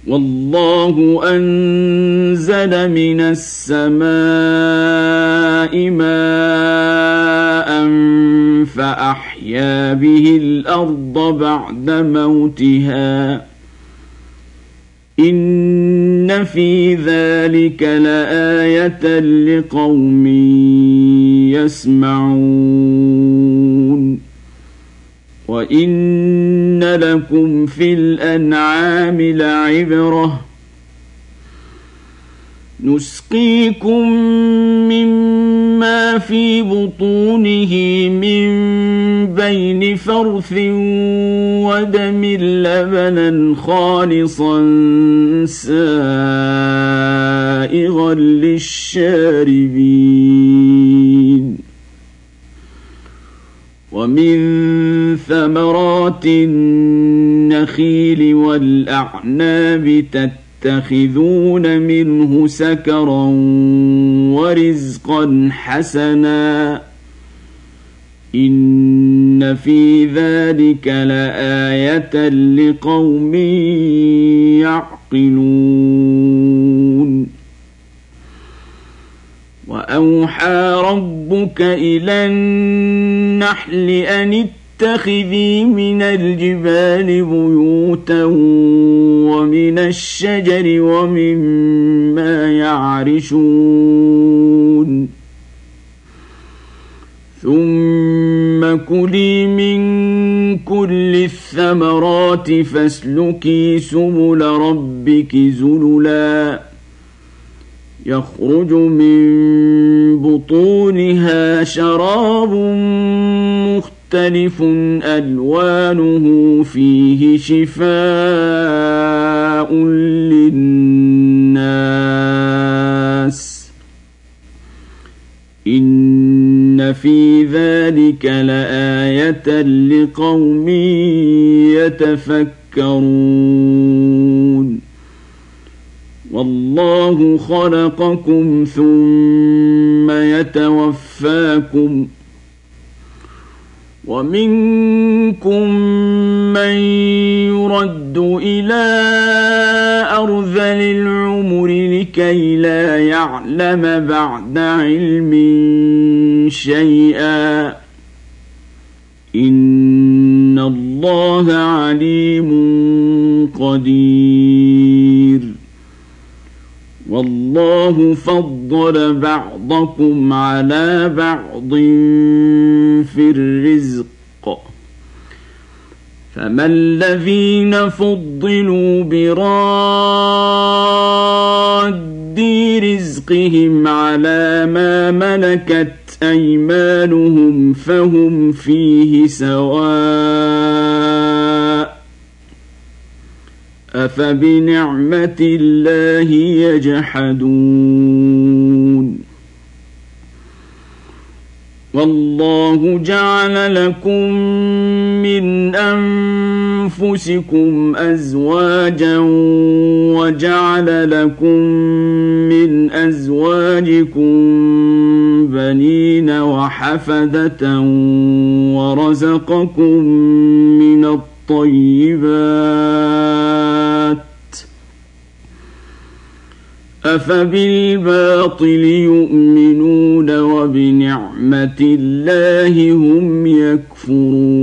والله أنزل من السماء ماء فأحيا به الأرض بعد موتها إن في ذلك لآية لقوم يسمعون وإن لكم في الأنعام لعبرة نسقيكم مما في بطونه من بين فرث ودم لبنا خالصا سائغا للشاربين ومن ثمرات النخيل والأعناب تتخذون منه سكرا ورزقا حسنا إن في ذلك لآية لقوم يعقلون وأوحى ربك إلى النحل أن اتخذي من الجبال بيوتا ومن الشجر ومما يعرشون ثم كلي من كل الثمرات فاسلكي سبل ربك ذللا يخرج من بطونها شراب مختلف ألوانه فيه شفاء للناس إن في ذلك لآية لقوم يتفكرون والله خلقكم ثم يتوفاكم ومنكم من يرد إلى أرذل العمر لكي لا يعلم بعد علم شيئا إن الله عليم قدير والله فضل بعضكم على بعض في الرزق فما الذين فضلوا براد رزقهم على ما ملكت أيمانهم فهم فيه سواء أفبنعمة الله يجحدون والله جعل لكم من أنفسكم أزواجا وجعل لكم من أزواجكم بنين وحفدة ورزقكم من الطيبات أفبالباطل يؤمنون وبنعمة الله هم يكفرون